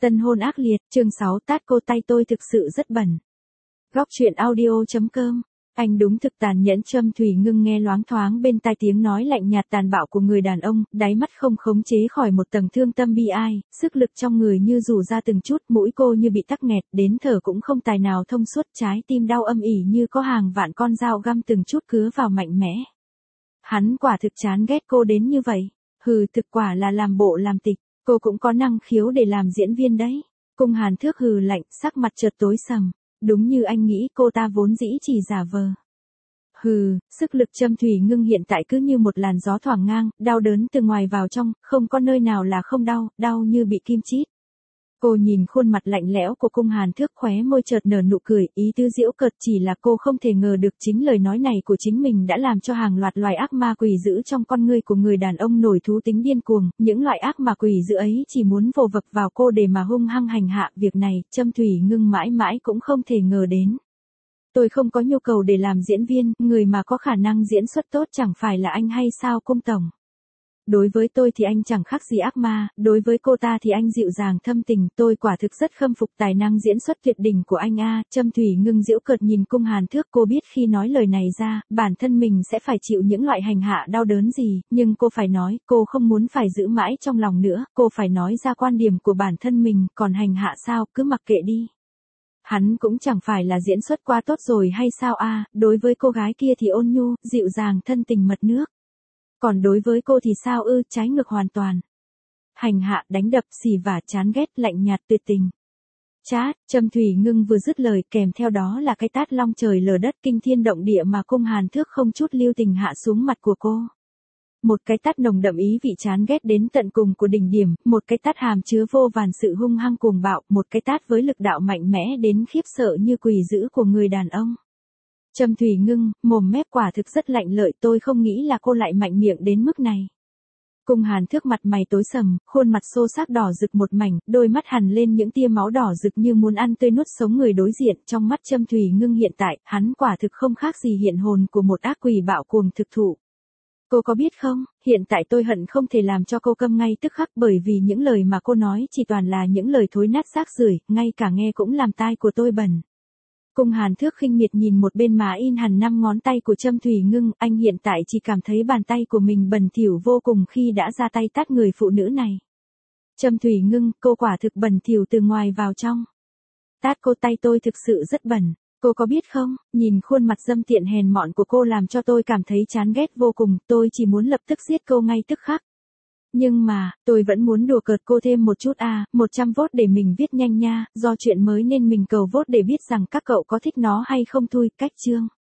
Tân hôn ác liệt, chương 6 tát cô tay tôi thực sự rất bẩn. Góc truyện audio.com. Anh đúng thực tàn nhẫn. Châm Thủy Ngưng nghe loáng thoáng bên tai tiếng nói lạnh nhạt tàn bạo của người đàn ông, đáy mắt không khống chế khỏi một tầng thương tâm bi ai, sức lực trong người như rủ ra từng chút, mũi cô như bị tắc nghẹt, đến thở cũng không tài nào thông suốt, trái tim đau âm ỉ như có hàng vạn con dao găm từng chút cứa vào mạnh mẽ. Hắn quả thực chán ghét cô đến như vậy. Hừ, thực quả là làm bộ làm tịch, cô cũng có năng khiếu để làm diễn viên đấy. Cung Hàn Thước hừ lạnh, sắc mặt chợt tối sầm. Đúng như anh nghĩ, cô ta vốn dĩ chỉ giả vờ. Hừ, sức lực Châm Thủy Ngưng hiện tại cứ như một làn gió thoảng ngang, đau đớn từ ngoài vào trong, không có nơi nào là không đau, đau như bị kim chít. Cô nhìn khuôn mặt lạnh lẽo của Cung Hàn Thước, khóe môi chợt nở nụ cười, ý tứ giễu cợt, chỉ là cô không thể ngờ được chính lời nói này của chính mình đã làm cho hàng loạt loài ác ma quỷ dữ trong con ngươi của người đàn ông nổi thú tính điên cuồng, những loại ác ma quỷ dữ ấy chỉ muốn vồ vập vào cô để mà hung hăng hành hạ, việc này, Châm Thủy Ngưng mãi mãi cũng không thể ngờ đến. Tôi không có nhu cầu để làm diễn viên, người mà có khả năng diễn xuất tốt chẳng phải là anh hay sao Cung tổng? Đối với tôi thì anh chẳng khác gì ác ma, đối với cô ta thì anh dịu dàng thâm tình, tôi quả thực rất khâm phục tài năng diễn xuất tuyệt đỉnh của anh a. Châm Thủy Ngưng giễu cợt nhìn Cung Hàn Thước, cô biết khi nói lời này ra, bản thân mình sẽ phải chịu những loại hành hạ đau đớn gì, nhưng cô phải nói, cô không muốn phải giữ mãi trong lòng nữa, cô phải nói ra quan điểm của bản thân mình, còn hành hạ sao, cứ mặc kệ đi. Hắn cũng chẳng phải là diễn xuất quá tốt rồi hay sao a, đối với cô gái kia thì ôn nhu, dịu dàng thân tình mật nước. Còn đối với cô thì sao ư, trái ngược hoàn toàn. Hành hạ, đánh đập, xỉ vả, chán ghét, lạnh nhạt, tuyệt tình. Chát, Châm Thủy Ngưng vừa dứt lời, kèm theo đó là cái tát long trời lở đất kinh thiên động địa mà Cung Hàn Thước không chút lưu tình hạ xuống mặt của cô. Một cái tát nồng đậm ý vị chán ghét đến tận cùng của đỉnh điểm, một cái tát hàm chứa vô vàn sự hung hăng cuồng bạo, một cái tát với lực đạo mạnh mẽ đến khiếp sợ như quỷ dữ của người đàn ông. Châm Thủy Ngưng, mồm mép quả thực rất lạnh lợi, tôi không nghĩ là cô lại mạnh miệng đến mức này. Cung Hàn Thước mặt mày tối sầm, khuôn mặt xô xát đỏ rực một mảnh, đôi mắt hằn lên những tia máu đỏ rực như muốn ăn tươi nuốt sống người đối diện. Trong mắt Châm Thủy Ngưng hiện tại, hắn quả thực không khác gì hiện hồn của một ác quỷ bạo cuồng thực thụ. Cô có biết không, hiện tại tôi hận không thể làm cho cô câm ngay tức khắc, bởi vì những lời mà cô nói chỉ toàn là những lời thối nát rác rưởi, ngay cả nghe cũng làm tai của tôi bẩn. Cung Hàn Thước khinh miệt nhìn một bên má in hẳn 5 ngón tay của Châm Thủy Ngưng, anh hiện tại chỉ cảm thấy bàn tay của mình bẩn thỉu vô cùng khi đã ra tay tát người phụ nữ này. Châm Thủy Ngưng, cô quả thực bẩn thỉu từ ngoài vào trong. Tát cô tay tôi thực sự rất bẩn. Cô có biết không, nhìn khuôn mặt dâm tiện hèn mọn của cô làm cho tôi cảm thấy chán ghét vô cùng, tôi chỉ muốn lập tức giết cô ngay tức khắc. Nhưng mà, tôi vẫn muốn đùa cợt cô thêm một chút 100 vote để mình viết nhanh nha, do chuyện mới nên mình cầu vote để biết rằng các cậu có thích nó hay không thôi, cách chương.